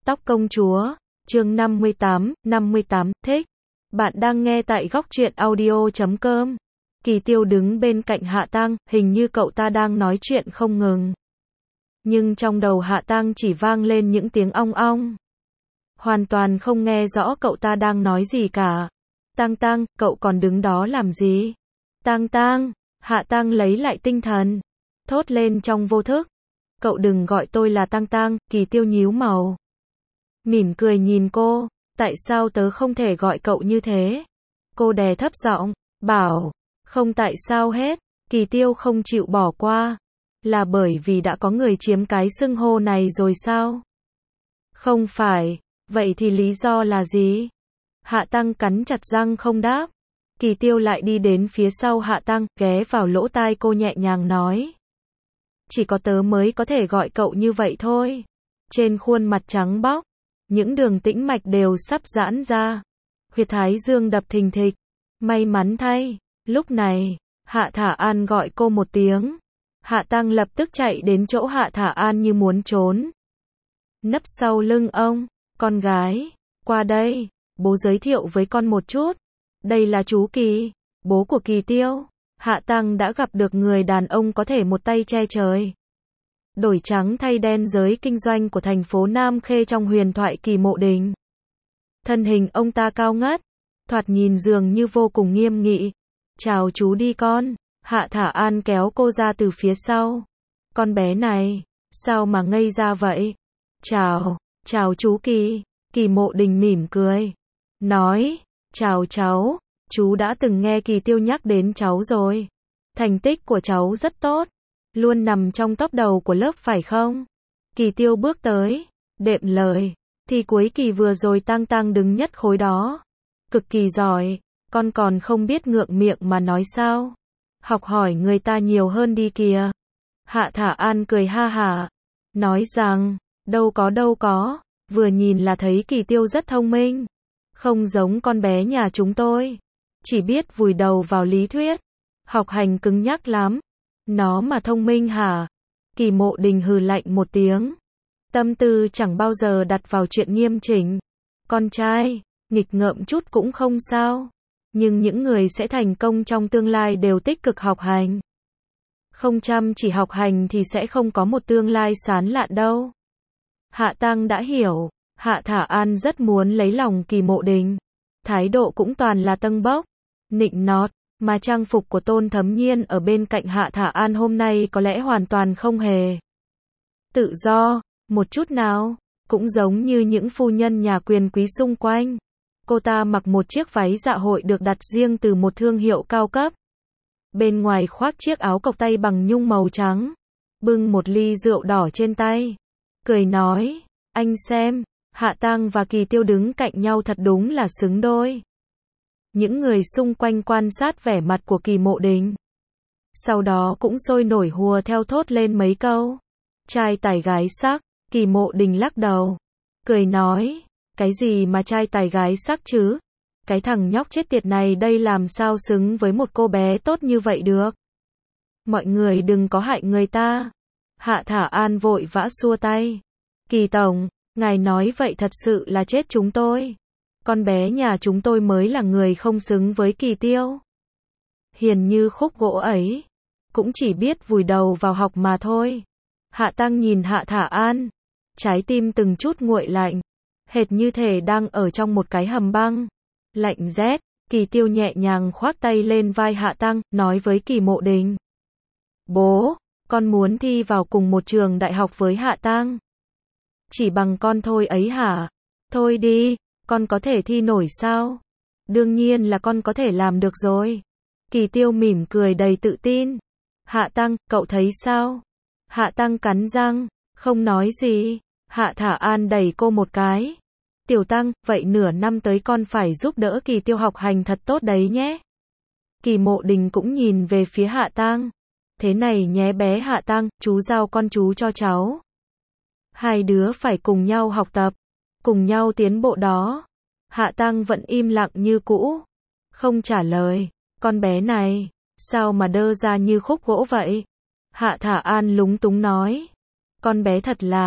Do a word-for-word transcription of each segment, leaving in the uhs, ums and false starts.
Tóc công chúa, chương năm mươi tám, năm mươi tám, thích. Bạn đang nghe tại góc truyện audio chấm com. Kỳ Tiêu đứng bên cạnh Hạ Tăng, hình như cậu ta đang nói chuyện không ngừng. Nhưng trong đầu Hạ Tăng chỉ vang lên những tiếng ong ong. Hoàn toàn không nghe rõ cậu ta đang nói gì cả. Tăng Tăng, cậu còn đứng đó làm gì? Tăng Tăng, Hạ Tăng lấy lại tinh thần. Thốt lên trong vô thức. Cậu đừng gọi tôi là Tăng Tăng, Kỳ Tiêu nhíu màu. Mỉm cười nhìn cô, tại sao tớ không thể gọi cậu như thế? Cô đè thấp giọng, bảo, không tại sao hết, Kỳ Tiêu không chịu bỏ qua. Là bởi vì đã có người chiếm cái xưng hô này rồi sao? Không phải, vậy thì lý do là gì? Hạ Tăng cắn chặt răng không đáp. Kỳ Tiêu lại đi đến phía sau Hạ Tăng, ghé vào lỗ tai cô nhẹ nhàng nói. Chỉ có tớ mới có thể gọi cậu như vậy thôi. Trên khuôn mặt trắng bóc, những đường tĩnh mạch đều sắp giãn ra. Huyệt thái dương đập thình thịch. May mắn thay, lúc này, Hạ Thả An gọi cô một tiếng. Hạ Tăng lập tức chạy đến chỗ Hạ Thả An như muốn trốn. Nấp sau lưng ông, con gái, qua đây, bố giới thiệu với con một chút. Đây là chú Kỳ, bố của Kỳ Tiêu. Hạ Tăng đã gặp được người đàn ông có thể một tay che trời. Đổi trắng thay đen giới kinh doanh của thành phố Nam Khê trong huyền thoại Kỳ Mộ Đình. Thân hình ông ta cao ngất, thoạt nhìn dường như vô cùng nghiêm nghị. Chào chú đi con. Hạ Thả An kéo cô ra từ phía sau. Con bé này, sao mà ngây ra vậy? Chào, chào chú Kỳ. Kỳ Mộ Đình mỉm cười. Nói, chào cháu, chú đã từng nghe Kỳ Tiêu nhắc đến cháu rồi. Thành tích của cháu rất tốt. Luôn nằm trong top đầu của lớp phải không? Kỳ Tiêu bước tới, đệm lời. Thì cuối kỳ vừa rồi Tăng Tăng đứng nhất khối đó. Cực kỳ giỏi, con còn không biết ngượng miệng mà nói sao? Học hỏi người ta nhiều hơn đi kìa. Hạ Thả An cười ha hả. Nói rằng, đâu có đâu có, vừa nhìn là thấy Kỳ Tiêu rất thông minh. Không giống con bé nhà chúng tôi. Chỉ biết vùi đầu vào lý thuyết. Học hành cứng nhắc lắm. Nó mà thông minh hả? Kỳ Mộ Đình hừ lạnh một tiếng. Tâm tư chẳng bao giờ đặt vào chuyện nghiêm chỉnh. Con trai, nghịch ngợm chút cũng không sao. Nhưng những người sẽ thành công trong tương lai đều tích cực học hành. Không chăm chỉ học hành thì sẽ không có một tương lai sáng lạn đâu. Hạ Tăng đã hiểu. Hạ Thả An rất muốn lấy lòng Kỳ Mộ Đình. Thái độ cũng toàn là tâng bốc, nịnh nọt. Mà trang phục của Tôn Thấm Nhiên ở bên cạnh Hạ Thả An hôm nay có lẽ hoàn toàn không hề tự do, một chút nào, cũng giống như những phu nhân nhà quyền quý xung quanh. Cô ta mặc một chiếc váy dạ hội được đặt riêng từ một thương hiệu cao cấp. Bên ngoài khoác chiếc áo cộc tay bằng nhung màu trắng, bưng một ly rượu đỏ trên tay. Cười nói, anh xem, Hạ Tăng và Kỳ Tiêu đứng cạnh nhau thật đúng là xứng đôi. Những người xung quanh quan sát vẻ mặt của Kỳ Mộ Đình. Sau đó cũng sôi nổi hùa theo thốt lên mấy câu. Trai tài gái sắc, Kỳ Mộ Đình lắc đầu. Cười nói, cái gì mà trai tài gái sắc chứ? Cái thằng nhóc chết tiệt này đây làm sao xứng với một cô bé tốt như vậy được? Mọi người đừng có hại người ta. Hạ Thả An vội vã xua tay. Kỳ Tổng, ngài nói vậy thật sự là chết chúng tôi. Con bé nhà chúng tôi mới là người không xứng với Kỳ Tiêu. Hiền như khúc gỗ ấy, cũng chỉ biết vùi đầu vào học mà thôi. Hạ Tăng nhìn Hạ Thả An, trái tim từng chút nguội lạnh, hệt như thể đang ở trong một cái hầm băng. Lạnh rét, Kỳ Tiêu nhẹ nhàng khoác tay lên vai Hạ Tăng, nói với Kỳ Mộ Đình. Bố, con muốn thi vào cùng một trường đại học với Hạ Tăng. Chỉ bằng con thôi ấy hả? Thôi đi. Con có thể thi nổi sao? Đương nhiên là con có thể làm được rồi. Kỳ Tiêu mỉm cười đầy tự tin. Hạ Tăng, cậu thấy sao? Hạ Tăng cắn răng, không nói gì. Hạ Thả An đẩy cô một cái. Tiểu Tăng, vậy nửa năm tới con phải giúp đỡ Kỳ Tiêu học hành thật tốt đấy nhé. Kỳ Mộ Đình cũng nhìn về phía Hạ Tăng. Thế này nhé bé Hạ Tăng, chú giao con chú cho cháu. Hai đứa phải cùng nhau học tập. Cùng nhau tiến bộ đó. Hạ Tăng vẫn im lặng như cũ. Không trả lời. Con bé này, sao mà đơ ra như khúc gỗ vậy? Hạ Thả An lúng túng nói. Con bé thật là,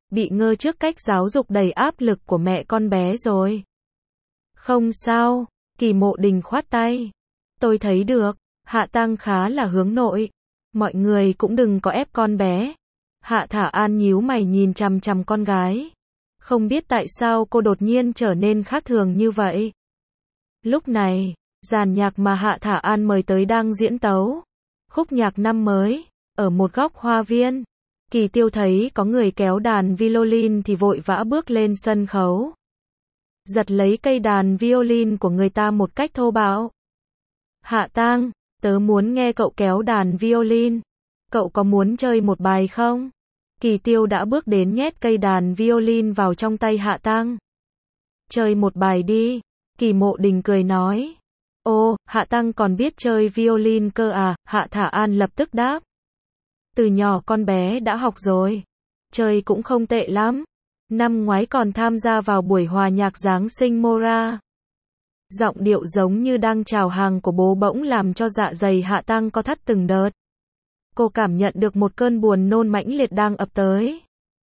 bị ngơ trước cách giáo dục đầy áp lực của mẹ con bé rồi. Không sao, Kỳ Mộ Đình khoát tay. Tôi thấy được, Hạ Tăng khá là hướng nội. Mọi người cũng đừng có ép con bé. Hạ Thả An nhíu mày nhìn chằm chằm con gái. Không biết tại sao cô đột nhiên trở nên khác thường như vậy. Lúc này, dàn nhạc mà Hạ Thả An mời tới đang diễn tấu. Khúc nhạc năm mới, ở một góc hoa viên. Kỳ Tiêu thấy có người kéo đàn violin thì vội vã bước lên sân khấu. Giật lấy cây đàn violin của người ta một cách thô bạo. Hạ Tang, tớ muốn nghe cậu kéo đàn violin. Cậu có muốn chơi một bài không? Kỳ Tiêu đã bước đến nhét cây đàn violin vào trong tay Hạ Tang. Chơi một bài đi, Kỳ Mộ Đình cười nói. Ô, Hạ Tang còn biết chơi violin cơ à? Hạ Thả An lập tức đáp. Từ nhỏ con bé đã học rồi. Chơi cũng không tệ lắm. Năm ngoái còn tham gia vào buổi hòa nhạc Giáng sinh Mora. Giọng điệu giống như đang chào hàng của bố bỗng làm cho dạ dày Hạ Tang co thắt từng đợt. Cô cảm nhận được một cơn buồn nôn mãnh liệt đang ập tới.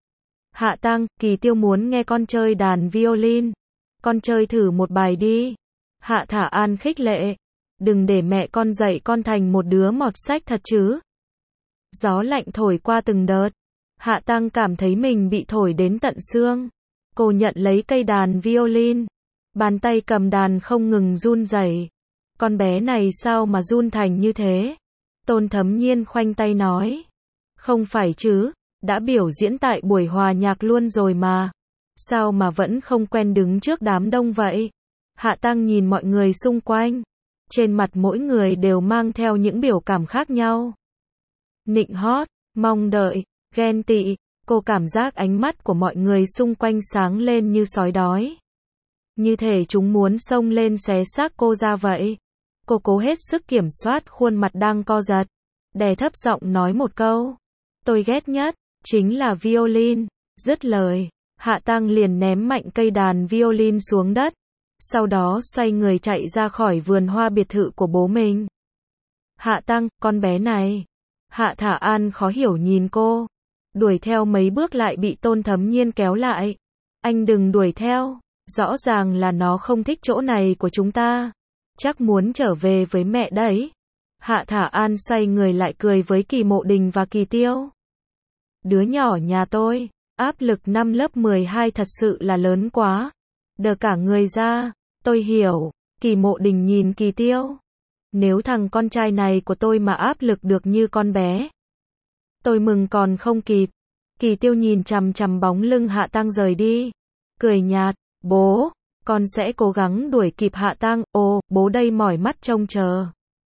Hạ Tang, Kỳ Tiêu muốn nghe con chơi đàn violin. Con chơi thử một bài đi. Hạ Thả An khích lệ. Đừng để mẹ con dạy con thành một đứa mọt sách thật chứ. Gió lạnh thổi qua từng đợt. Hạ Tang cảm thấy mình bị thổi đến tận xương. Cô nhận lấy cây đàn violin. Bàn tay cầm đàn không ngừng run rẩy. Con bé này sao mà run thành như thế? Tôn Thấm Nhiên khoanh tay nói. Không phải chứ, đã biểu diễn tại buổi hòa nhạc luôn rồi mà. Sao mà vẫn không quen đứng trước đám đông vậy? Hạ Tang nhìn mọi người xung quanh. Trên mặt mỗi người đều mang theo những biểu cảm khác nhau. Nịnh hót, mong đợi, ghen tị. Cô cảm giác ánh mắt của mọi người xung quanh sáng lên như sói đói. Như thể chúng muốn xông lên xé xác cô ra vậy. Cô cố hết sức kiểm soát khuôn mặt đang co giật. Đè thấp giọng nói một câu. Tôi ghét nhất, chính là violin. Dứt lời, Hạ Tang liền ném mạnh cây đàn violin xuống đất. Sau đó xoay người chạy ra khỏi vườn hoa biệt thự của bố mình. Hạ Tang, con bé này. Hạ Thả An khó hiểu nhìn cô. Đuổi theo mấy bước lại bị Tôn Thấm Nhiên kéo lại. Anh đừng đuổi theo. Rõ ràng là nó không thích chỗ này của chúng ta. Chắc muốn trở về với mẹ đấy. Hạ Thả An xoay người lại cười với Kỳ Mộ Đình và Kỳ Tiêu. Đứa nhỏ nhà tôi, áp lực năm lớp mười hai thật sự là lớn quá. Đờ cả người ra, tôi hiểu. Kỳ Mộ Đình nhìn Kỳ Tiêu. Nếu thằng con trai này của tôi mà áp lực được như con bé, tôi mừng còn không kịp. Kỳ Tiêu nhìn chằm chằm bóng lưng Hạ Tang rời đi. Cười nhạt, bố, con sẽ cố gắng đuổi kịp Hạ Tang. Ồ, bố đây mỏi mắt trông chờ.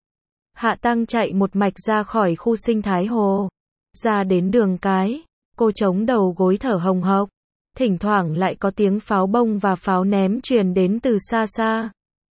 Hạ Tang chạy một mạch ra khỏi khu sinh thái hồ. Ra đến đường cái, cô chống đầu gối thở hồng hộc. Thỉnh thoảng lại có tiếng pháo bông và pháo ném truyền đến từ xa xa.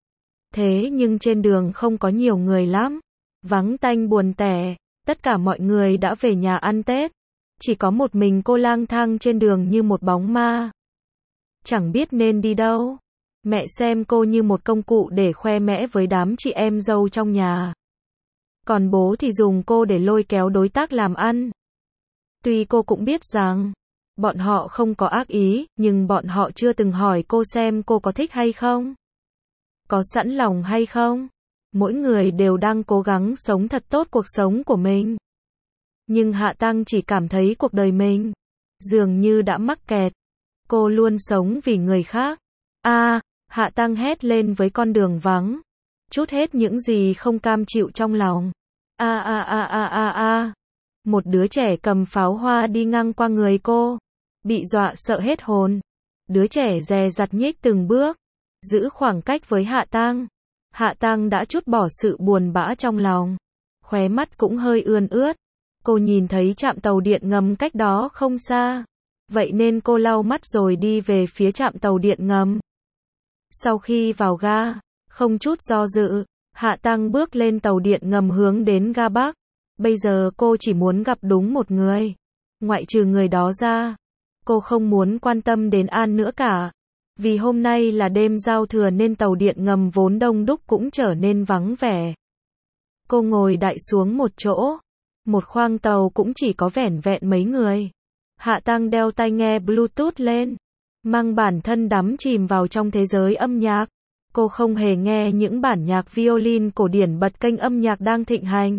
Thế nhưng trên đường không có nhiều người lắm. Vắng tanh buồn tẻ, tất cả mọi người đã về nhà ăn Tết. Chỉ có một mình cô lang thang trên đường như một bóng ma. Chẳng biết nên đi đâu. Mẹ xem cô như một công cụ để khoe mẽ với đám chị em dâu trong nhà. Còn bố thì dùng cô để lôi kéo đối tác làm ăn. Tuy cô cũng biết rằng bọn họ không có ác ý, nhưng bọn họ chưa từng hỏi cô xem cô có thích hay không. Có sẵn lòng hay không. Mỗi người đều đang cố gắng sống thật tốt cuộc sống của mình. Nhưng Hạ Tang chỉ cảm thấy cuộc đời mình dường như đã mắc kẹt. Cô luôn sống vì người khác. A, à, Hạ Tang hét lên với con đường vắng. Trút hết những gì không cam chịu trong lòng. A a a a a a. Một đứa trẻ cầm pháo hoa đi ngang qua người cô. Bị dọa sợ hết hồn. Đứa trẻ dè dặt nhích từng bước. Giữ khoảng cách với Hạ Tang. Hạ Tang đã trút bỏ sự buồn bã trong lòng. Khóe mắt cũng hơi ươn ướt. Cô nhìn thấy trạm tàu điện ngầm cách đó không xa. Vậy nên cô lau mắt rồi đi về phía trạm tàu điện ngầm. Sau khi vào ga, không chút do dự, Hạ Tang bước lên tàu điện ngầm hướng đến ga Bắc. Bây giờ cô chỉ muốn gặp đúng một người. Ngoại trừ người đó ra, cô không muốn quan tâm đến An nữa cả. Vì hôm nay là đêm giao thừa nên tàu điện ngầm vốn đông đúc cũng trở nên vắng vẻ. Cô ngồi đại xuống một chỗ. Một khoang tàu cũng chỉ có vẻn vẹn mấy người. Hạ Tăng đeo tai nghe Bluetooth lên, mang bản thân đắm chìm vào trong thế giới âm nhạc. Cô không hề nghe những bản nhạc violin cổ điển, bật kênh âm nhạc đang thịnh hành.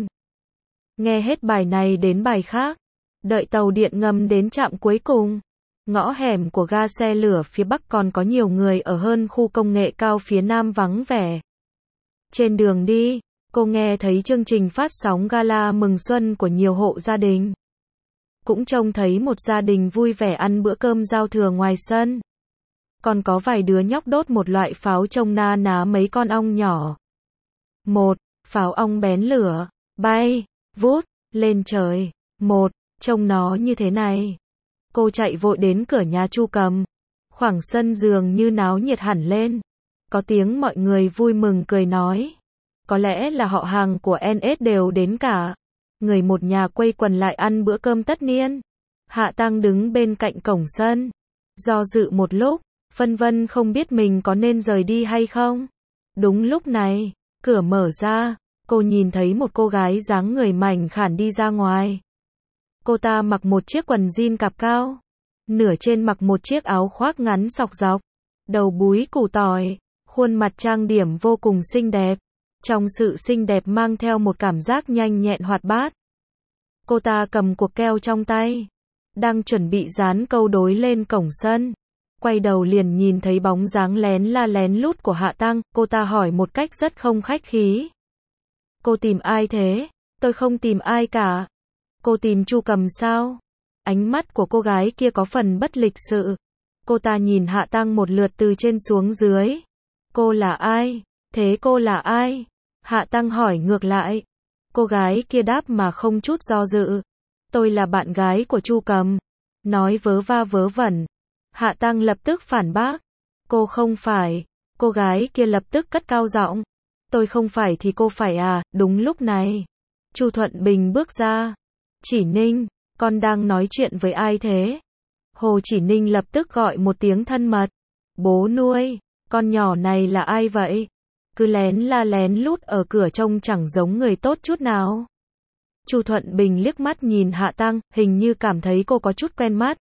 Nghe hết bài này đến bài khác. Đợi tàu điện ngầm đến trạm cuối cùng. Ngõ hẻm của ga xe lửa phía Bắc còn có nhiều người ở hơn khu công nghệ cao phía Nam vắng vẻ. Trên đường đi, cô nghe thấy chương trình phát sóng gala mừng xuân của nhiều hộ gia đình. Cũng trông thấy một gia đình vui vẻ ăn bữa cơm giao thừa ngoài sân. Còn có vài đứa nhóc đốt một loại pháo trông na ná mấy con ong nhỏ. Một, pháo ong bén lửa, bay, vút, lên trời. Một, trông nó như thế này. Cô chạy vội đến cửa nhà Chu Cầm. Khoảng sân dường như náo nhiệt hẳn lên. Có tiếng mọi người vui mừng cười nói. Có lẽ là họ hàng của en ét đều đến cả. Người một nhà quây quần lại ăn bữa cơm tất niên. Hạ Tăng đứng bên cạnh cổng sân. Do dự một lúc, phân vân không biết mình có nên rời đi hay không. Đúng lúc này, cửa mở ra, cô nhìn thấy một cô gái dáng người mảnh khảnh đi ra ngoài. Cô ta mặc một chiếc quần jean cạp cao, nửa trên mặc một chiếc áo khoác ngắn xọc dọc, đầu búi củ tỏi, khuôn mặt trang điểm vô cùng xinh đẹp. Trong sự xinh đẹp mang theo một cảm giác nhanh nhẹn hoạt bát. Cô ta cầm cuộc keo trong tay, đang chuẩn bị dán câu đối lên cổng sân. Quay đầu liền nhìn thấy bóng dáng lén la lén lút của Hạ Tăng, cô ta hỏi một cách rất không khách khí. Cô tìm ai thế? Tôi không tìm ai cả. Cô tìm Chu Cầm sao? Ánh mắt của cô gái kia có phần bất lịch sự. Cô ta nhìn Hạ Tăng một lượt từ trên xuống dưới. Cô là ai? Thế cô là ai? Hạ Tăng hỏi ngược lại. Cô gái kia đáp mà không chút do dự. Tôi là bạn gái của Chu Cầm. Nói vớ va vớ vẩn. Hạ Tăng lập tức phản bác. Cô không phải. Cô gái kia lập tức cất cao giọng. Tôi không phải thì cô phải à? Đúng lúc này, Chu Thuận Bình bước ra. Chỉ Ninh, con đang nói chuyện với ai thế? Hồ Chỉ Ninh lập tức gọi một tiếng thân mật. Bố nuôi, con nhỏ này là ai vậy? Cứ lén la lén lút ở cửa trông chẳng giống người tốt chút nào. Chu Thuận Bình liếc mắt nhìn Hạ Tăng, hình như cảm thấy cô có chút quen mắt.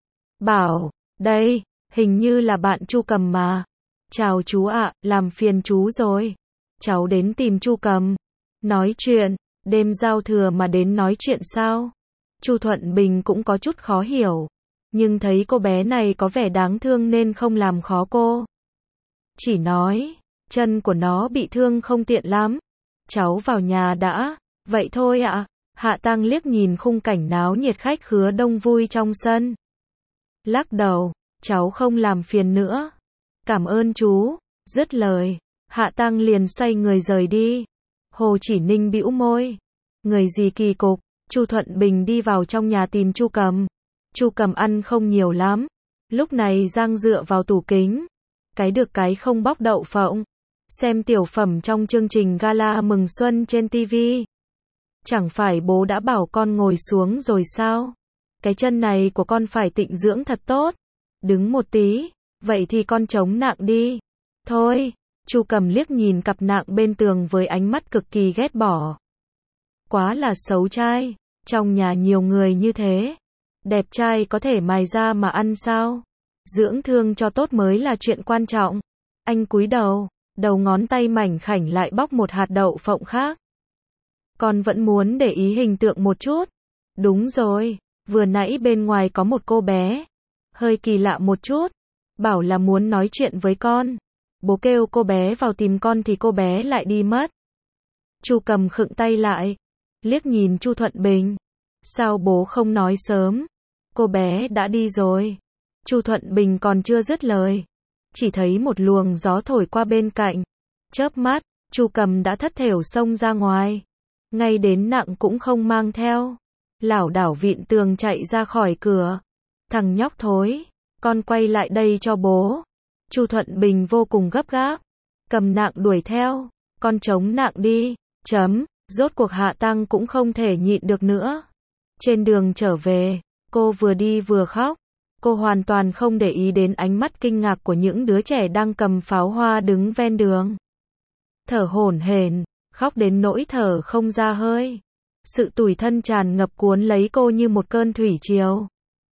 Bảo, đây, hình như là bạn Chu Cầm mà. Chào chú ạ, làm phiền chú rồi. Cháu đến tìm Chu Cầm. Nói chuyện, đêm giao thừa mà đến nói chuyện sao? Chu Thuận Bình cũng có chút khó hiểu. Nhưng thấy cô bé này có vẻ đáng thương nên không làm khó cô. Chỉ nói, chân của nó bị thương không tiện lắm. Cháu vào nhà đã. Vậy thôi ạ. Hạ Tăng liếc nhìn khung cảnh náo nhiệt khách khứa đông vui trong sân. Lắc đầu, cháu không làm phiền nữa. Cảm ơn chú. Dứt lời, Hạ Tăng liền xoay người rời đi. Hồ Chỉ Ninh bĩu môi. Người gì kỳ cục. Chu Thuận Bình đi vào trong nhà tìm Chu Cầm. Chu Cầm ăn không nhiều lắm. Lúc này giang dựa vào tủ kính. Cái được cái không bóc đậu phộng. Xem tiểu phẩm trong chương trình gala mừng xuân trên ti vi. Chẳng phải bố đã bảo con ngồi xuống rồi sao? Cái chân này của con phải tịnh dưỡng thật tốt. Đứng một tí. Vậy thì con chống nạng đi. Thôi. Chu Cầm liếc nhìn cặp nạng bên tường với ánh mắt cực kỳ ghét bỏ. Quá là xấu trai. Trong nhà nhiều người như thế. Đẹp trai có thể mài ra mà ăn sao? Dưỡng thương cho tốt mới là chuyện quan trọng. Anh cúi đầu. Đầu ngón tay mảnh khảnh lại bóc một hạt đậu phộng khác. Con vẫn muốn để ý hình tượng một chút. Đúng rồi. Vừa nãy bên ngoài có một cô bé. Hơi kỳ lạ một chút. Bảo là muốn nói chuyện với con. Bố kêu cô bé vào tìm con thì cô bé lại đi mất. Chu Cầm khựng tay lại. Liếc nhìn Chu Thuận Bình. Sao bố không nói sớm? Cô bé đã đi rồi. Chu Thuận Bình còn chưa dứt lời. Chỉ thấy một luồng gió thổi qua bên cạnh. Chớp mắt, Chu Cầm đã thất thểu xông ra ngoài. Ngay đến nặng cũng không mang theo. Lảo đảo vịn tường chạy ra khỏi cửa. Thằng nhóc thối, con quay lại đây cho bố. Chu Thuận Bình vô cùng gấp gáp. Cầm nạng đuổi theo. Con chống nạng đi. Chấm. Rốt cuộc Hạ Tăng cũng không thể nhịn được nữa. Trên đường trở về, cô vừa đi vừa khóc. Cô hoàn toàn không để ý đến ánh mắt kinh ngạc của những đứa trẻ đang cầm pháo hoa đứng ven đường. Thở hổn hển, khóc đến nỗi thở không ra hơi. Sự tủi thân tràn ngập cuốn lấy cô như một cơn thủy triều.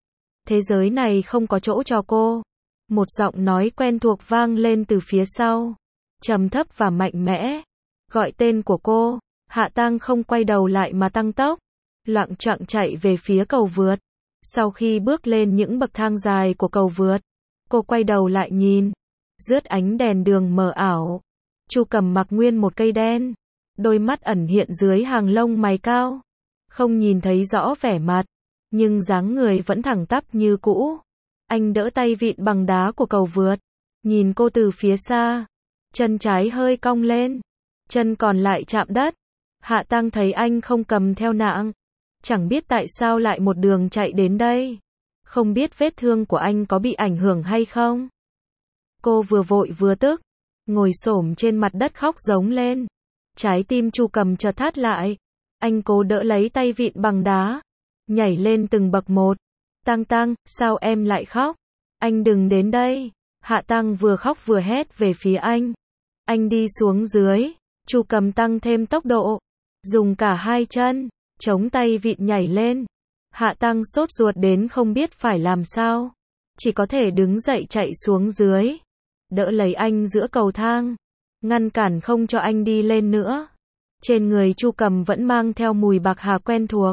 Thế giới này không có chỗ cho cô. Một giọng nói quen thuộc vang lên từ phía sau. Trầm thấp và mạnh mẽ. Gọi tên của cô. Hạ Tang không quay đầu lại mà tăng tốc. Loạng choạng chạy về phía cầu vượt. Sau khi bước lên những bậc thang dài của cầu vượt, cô quay đầu lại nhìn. Rớt ánh đèn đường mờ ảo. Chu Cầm mặc nguyên một cây đen. Đôi mắt ẩn hiện dưới hàng lông mày cao. Không nhìn thấy rõ vẻ mặt. Nhưng dáng người vẫn thẳng tắp như cũ. Anh đỡ tay vịn bằng đá của cầu vượt. Nhìn cô từ phía xa. Chân trái hơi cong lên. Chân còn lại chạm đất. Hạ Tang thấy anh không cầm theo nạng. Chẳng biết tại sao lại một đường chạy đến đây. Không biết vết thương của anh có bị ảnh hưởng hay không. Cô vừa vội vừa tức. Ngồi xổm trên mặt đất khóc giống lên. Trái tim Chu Cầm chợt thắt lại. Anh cố đỡ lấy tay vịn bằng đá. Nhảy lên từng bậc một. Tang Tang, sao em lại khóc? Anh đừng đến đây. Hạ Tang vừa khóc vừa hét về phía anh. Anh đi xuống dưới. Chu Cầm tăng thêm tốc độ. Dùng cả hai chân. Chống tay vịn nhảy lên. Hạ Tang sốt ruột đến không biết phải làm sao. Chỉ có thể đứng dậy chạy xuống dưới. Đỡ lấy anh giữa cầu thang. Ngăn cản không cho anh đi lên nữa. Trên người Chu Cầm vẫn mang theo mùi bạc hà quen thuộc.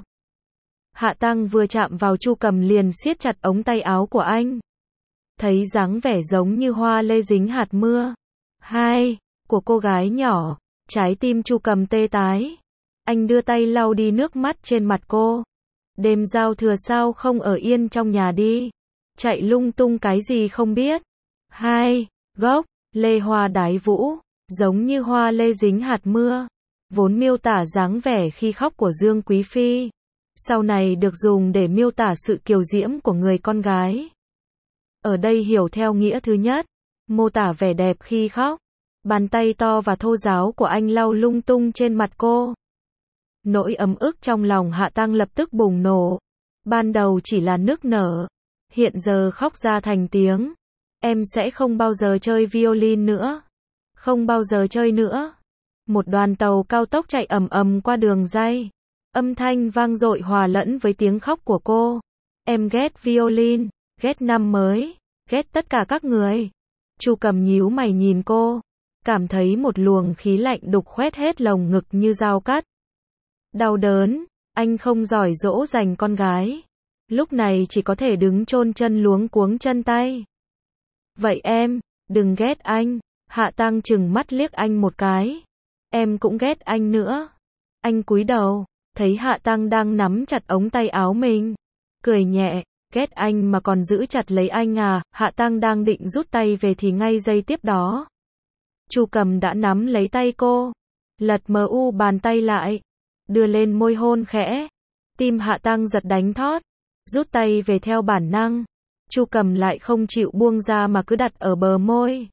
Hạ Tang vừa chạm vào Chu Cầm liền siết chặt ống tay áo của anh. Thấy dáng vẻ giống như hoa lê dính hạt mưa. Hai, của cô gái nhỏ. Trái tim Chu Cầm tê tái. Anh đưa tay lau đi nước mắt trên mặt cô. Đêm giao thừa sao không ở yên trong nhà đi. Chạy lung tung cái gì không biết. Hai, gốc, lê hoa đái vũ. Giống như hoa lê dính hạt mưa. Vốn miêu tả dáng vẻ khi khóc của Dương Quý Phi. Sau này được dùng để miêu tả sự kiều diễm của người con gái. Ở đây hiểu theo nghĩa thứ nhất. Mô tả vẻ đẹp khi khóc. Bàn tay to và thô ráo của anh lau lung tung trên mặt cô. Nỗi ấm ức trong lòng Hạ Tang lập tức bùng nổ. Ban đầu chỉ là nức nở. Hiện giờ khóc ra thành tiếng. Em sẽ không bao giờ chơi violin nữa. Không bao giờ chơi nữa. Một đoàn tàu cao tốc chạy ầm ầm qua đường ray. Âm thanh vang dội hòa lẫn với tiếng khóc của cô. Em ghét violin, ghét năm mới, ghét tất cả các người. Chu Cầm nhíu mày nhìn cô. Cảm thấy một luồng khí lạnh đục khoét hết lồng ngực như dao cắt. Đau đớn, anh không giỏi dỗ dành con gái. Lúc này chỉ có thể đứng chôn chân luống cuống chân tay. Vậy em, đừng ghét anh. Hạ Tang chừng mắt liếc anh một cái. Em cũng ghét anh nữa. Anh cúi đầu, thấy Hạ Tang đang nắm chặt ống tay áo mình. Cười nhẹ, ghét anh mà còn giữ chặt lấy anh à. Hạ Tang đang định rút tay về thì ngay giây tiếp đó. Chu Cầm đã nắm lấy tay cô. Lật mờ u bàn tay lại. Đưa lên môi hôn khẽ. Tim Hạ Tang giật đánh thót. Rút tay về theo bản năng. Chu Cầm lại không chịu buông ra mà cứ đặt ở bờ môi.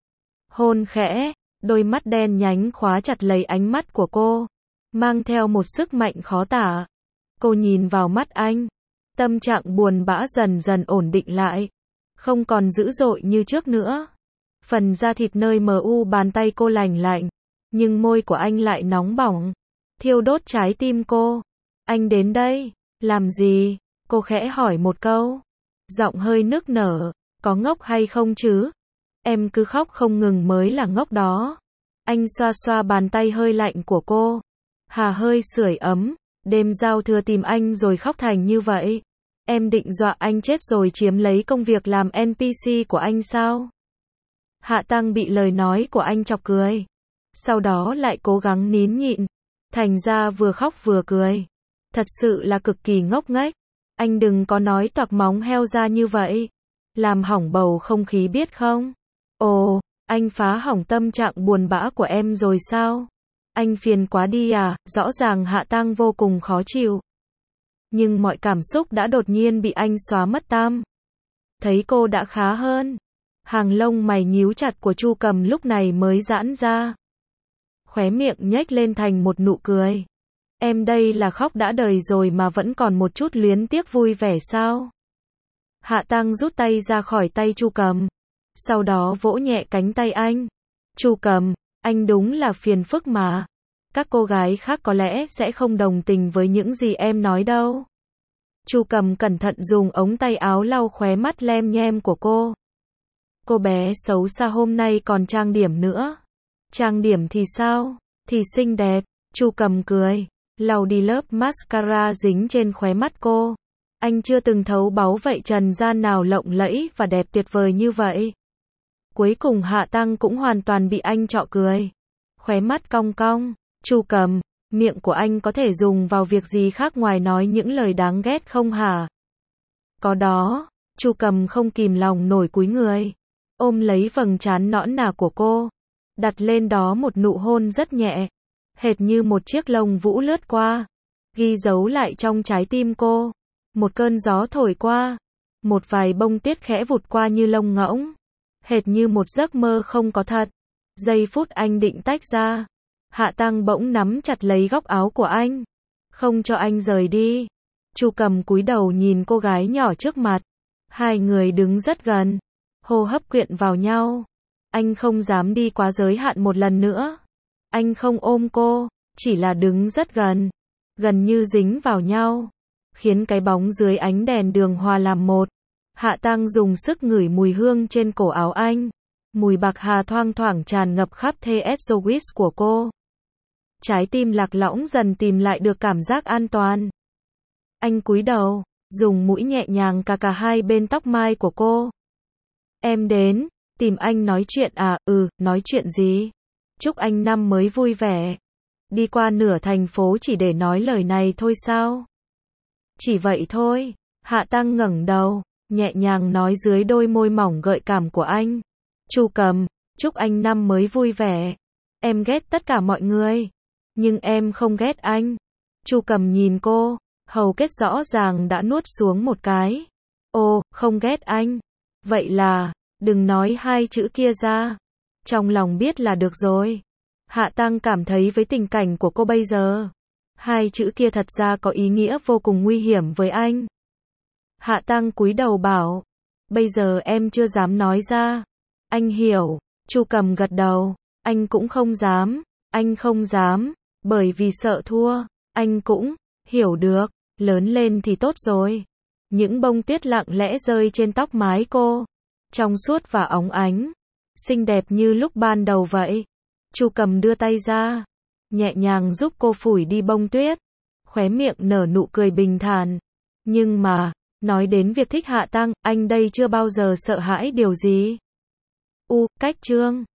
Hôn khẽ, đôi mắt đen nhánh khóa chặt lấy ánh mắt của cô. Mang theo một sức mạnh khó tả. Cô nhìn vào mắt anh. Tâm trạng buồn bã dần dần ổn định lại. Không còn dữ dội như trước nữa. Phần da thịt nơi mờ u bàn tay cô lành lạnh. Nhưng môi của anh lại nóng bỏng. Thiêu đốt trái tim cô. Anh đến đây, làm gì? Cô khẽ hỏi một câu. Giọng hơi nức nở. Có ngốc hay không chứ? Em cứ khóc không ngừng mới là ngốc đó. Anh xoa xoa bàn tay hơi lạnh của cô. Hà hơi sưởi ấm. Đêm giao thừa tìm anh rồi khóc thành như vậy. Em định dọa anh chết rồi chiếm lấy công việc làm en pê xê của anh sao? Hạ Tang bị lời nói của anh chọc cười. Sau đó lại cố gắng nín nhịn. Thành ra vừa khóc vừa cười. Thật sự là cực kỳ ngốc nghếch. Anh đừng có nói toạc móng heo ra như vậy. Làm hỏng bầu không khí biết không? Ồ, anh phá hỏng tâm trạng buồn bã của em rồi sao? Anh phiền quá đi à? Rõ ràng Hạ Tang vô cùng khó chịu. Nhưng mọi cảm xúc đã đột nhiên bị anh xóa mất tam. Thấy cô đã khá hơn. Hàng lông mày nhíu chặt của Chu Cầm lúc này mới giãn ra. Khóe miệng nhếch lên thành một nụ cười. Em đây là khóc đã đời rồi mà vẫn còn một chút luyến tiếc vui vẻ sao? Hạ Tang rút tay ra khỏi tay Chu Cầm. Sau đó vỗ nhẹ cánh tay anh. Chu Cầm, anh đúng là phiền phức mà. Các cô gái khác có lẽ sẽ không đồng tình với những gì em nói đâu. Chu Cầm cẩn thận dùng ống tay áo lau khóe mắt lem nhem của cô. Cô bé xấu xa hôm nay còn trang điểm nữa. Trang điểm thì sao? Thì xinh đẹp. Chu Cầm cười, lau đi lớp mascara dính trên khóe mắt cô. Anh chưa từng thấu báu vậy trần gian nào lộng lẫy và đẹp tuyệt vời như vậy. Cuối cùng Hạ Tăng cũng hoàn toàn bị anh trọ cười. Khóe mắt cong cong, Chu Cầm, miệng của anh có thể dùng vào việc gì khác ngoài nói những lời đáng ghét không hả? Có đó, Chu Cầm không kìm lòng nổi cúi người, ôm lấy vầng trán nõn nà của cô, đặt lên đó một nụ hôn rất nhẹ, hệt như một chiếc lông vũ lướt qua, ghi dấu lại trong trái tim cô. Một cơn gió thổi qua, một vài bông tuyết khẽ vụt qua như lông ngỗng, hệt như một giấc mơ không có thật. Giây phút anh định tách ra, Hạ Tăng bỗng nắm chặt lấy góc áo của anh, không cho anh rời đi. Chu Cầm cúi đầu nhìn cô gái nhỏ trước mặt, hai người đứng rất gần, hô hấp quyện vào nhau. Anh không dám đi quá giới hạn một lần nữa. Anh không ôm cô, chỉ là đứng rất gần, gần như dính vào nhau, khiến cái bóng dưới ánh đèn đường hòa làm một. Hạ Tăng dùng sức ngửi mùi hương trên cổ áo anh, mùi bạc hà thoang thoảng tràn ngập khắp thê Swiss của cô. Trái tim lạc lõng dần tìm lại được cảm giác an toàn. Anh cúi đầu, dùng mũi nhẹ nhàng cà cà hai bên tóc mai của cô. Em đến, tìm anh nói chuyện à? Ừ, nói chuyện gì? Chúc anh năm mới vui vẻ. Đi qua nửa thành phố chỉ để nói lời này thôi sao? Chỉ vậy thôi. Hạ Tăng ngẩng đầu, nhẹ nhàng nói dưới đôi môi mỏng gợi cảm của anh. Chu Cầm, chúc anh năm mới vui vẻ. Em ghét tất cả mọi người, nhưng em không ghét anh. Chu Cầm nhìn cô, hầu kết rõ ràng đã nuốt xuống một cái. Ồ, không ghét anh. Vậy là, đừng nói hai chữ kia ra. Trong lòng biết là được rồi. Hạ Tăng cảm thấy với tình cảnh của cô bây giờ, hai chữ kia thật ra có ý nghĩa vô cùng nguy hiểm với anh. Hạ Tăng cúi đầu bảo, bây giờ em chưa dám nói ra. Anh hiểu. Chu Cầm gật đầu, anh cũng không dám, anh không dám, bởi vì sợ thua. Anh cũng hiểu được, lớn lên thì tốt rồi. Những bông tuyết lặng lẽ rơi trên tóc mái cô, trong suốt và óng ánh, xinh đẹp như lúc ban đầu vậy. Chu Cầm đưa tay ra, nhẹ nhàng giúp cô phủi đi bông tuyết, khóe miệng nở nụ cười bình thản. Nhưng mà, nói đến việc thích Hạ Tăng, anh đây chưa bao giờ sợ hãi điều gì. U, cách chương